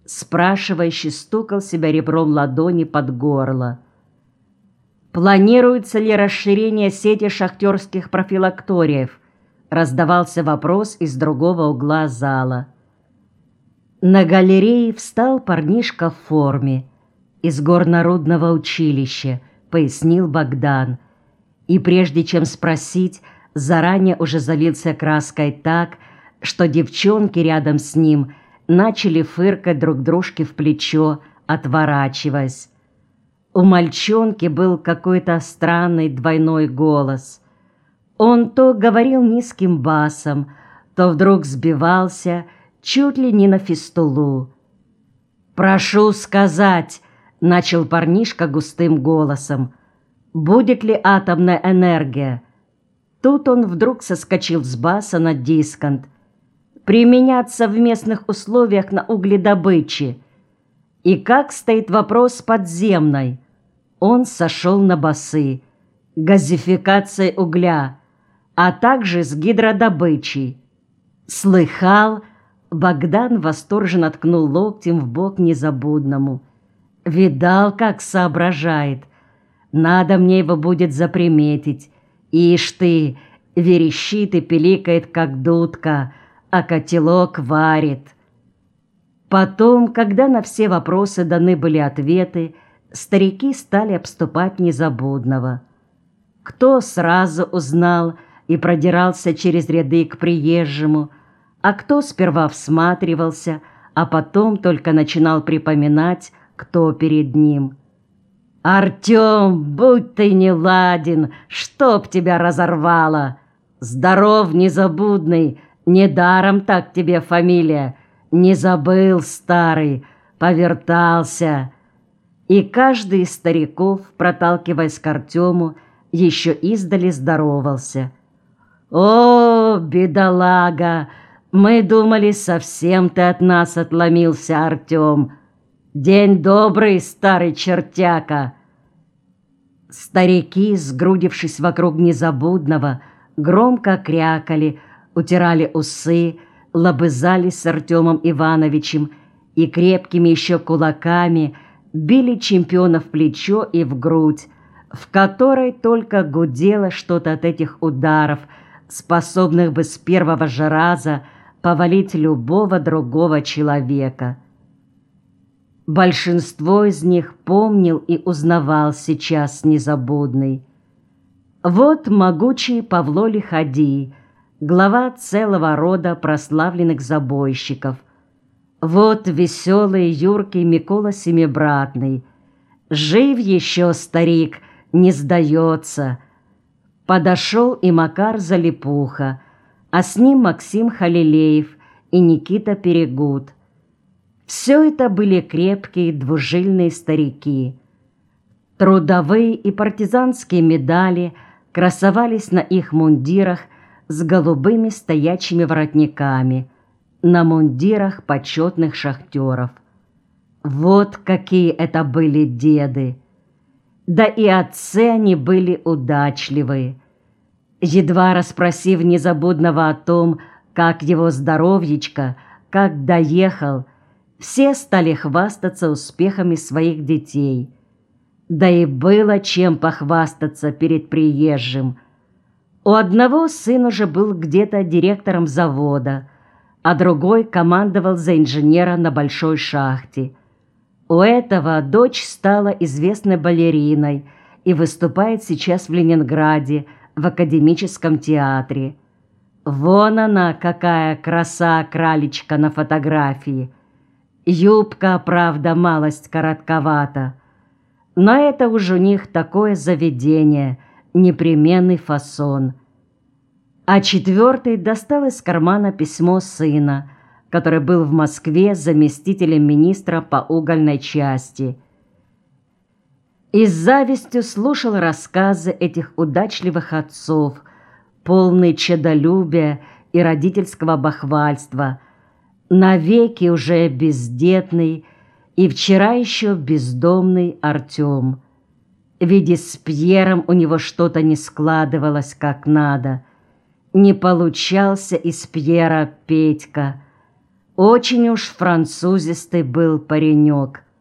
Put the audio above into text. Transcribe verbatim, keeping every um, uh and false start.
спрашивающий стукал себя ребром ладони под горло. «Планируется ли расширение сети шахтерских профилакториев?» — раздавался вопрос из другого угла зала. На галерее встал парнишка в форме. «Из горнорудного училища», — пояснил Богдан. И прежде чем спросить, заранее уже залился краской так, что девчонки рядом с ним начали фыркать друг дружке в плечо, отворачиваясь. У мальчонки был какой-то странный двойной голос. Он то говорил низким басом, то вдруг сбивался чуть ли не на фистулу. «Прошу сказать», — начал парнишка густым голосом, «будет ли атомная энергия?» Тут он вдруг соскочил с баса на дисконт. «Применяться в местных условиях на угледобыче. И как стоит вопрос с подземной?» Он сошел на басы. «Газификацией угля, а также с гидродобычей». «Слыхал?» Богдан восторженно ткнул локтем в бок Незабудному. «Видал, как соображает. Надо мне его будет заприметить. Ишь ты, верещит и пиликает, как дудка, а котелок варит». Потом, когда на все вопросы даны были ответы, старики стали обступать Незабудного. Кто сразу узнал и продирался через ряды к приезжему, а кто сперва всматривался, а потом только начинал припоминать, кто перед ним. «Артем, будь ты неладен, чтоб тебя разорвало! Здоров, Незабудный, недаром так тебе фамилия, не забыл, старый, повертался». И каждый из стариков, проталкиваясь к Артему, еще издали здоровался. «О, бедолага! Мы думали, совсем ты от нас отломился, Артем. День добрый, старый чертяка!» Старики, сгрудившись вокруг Незабудного, громко крякали, утирали усы, лобызались с Артемом Ивановичем и крепкими еще кулаками били чемпиона в плечо и в грудь, в которой только гудело что-то от этих ударов, способных бы с первого же раза повалить любого другого человека. Большинство из них помнил и узнавал сейчас Незабудный. Вот могучий Павло Лиходей, глава целого рода прославленных забойщиков. Вот веселый, юркий Микола Семибратный. Жив еще старик, не сдается. Подошел и Макар Залипуха, а с ним Максим Халилеев и Никита Перегуд. Все это были крепкие двужильные старики. Трудовые и партизанские медали красовались на их мундирах с голубыми стоячими воротниками, на мундирах почетных шахтеров. Вот какие это были деды! Да и отцы они были удачливые. Едва расспросив Незабудного о том, как его здоровьечко, как доехал, все стали хвастаться успехами своих детей. Да и было чем похвастаться перед приезжим. У одного сын уже был где-то директором завода, а другой командовал за инженера на большой шахте. У этого дочь стала известной балериной и выступает сейчас в Ленинграде в академическом театре. Вон она, какая краса-кралечка на фотографии. Юбка, правда, малость коротковата, но это уж у них такое заведение, непременный фасон. А четвертый достал из кармана письмо сына, который был в Москве заместителем министра по угольной части. И с завистью слушал рассказы этих удачливых отцов, полные чадолюбия и родительского бахвальства, навеки уже бездетный и вчера еще бездомный Артем. Ведь и с Пьером у него что-то не складывалось как надо. Не получался из Пьера Петька. Очень уж французистый был паренек.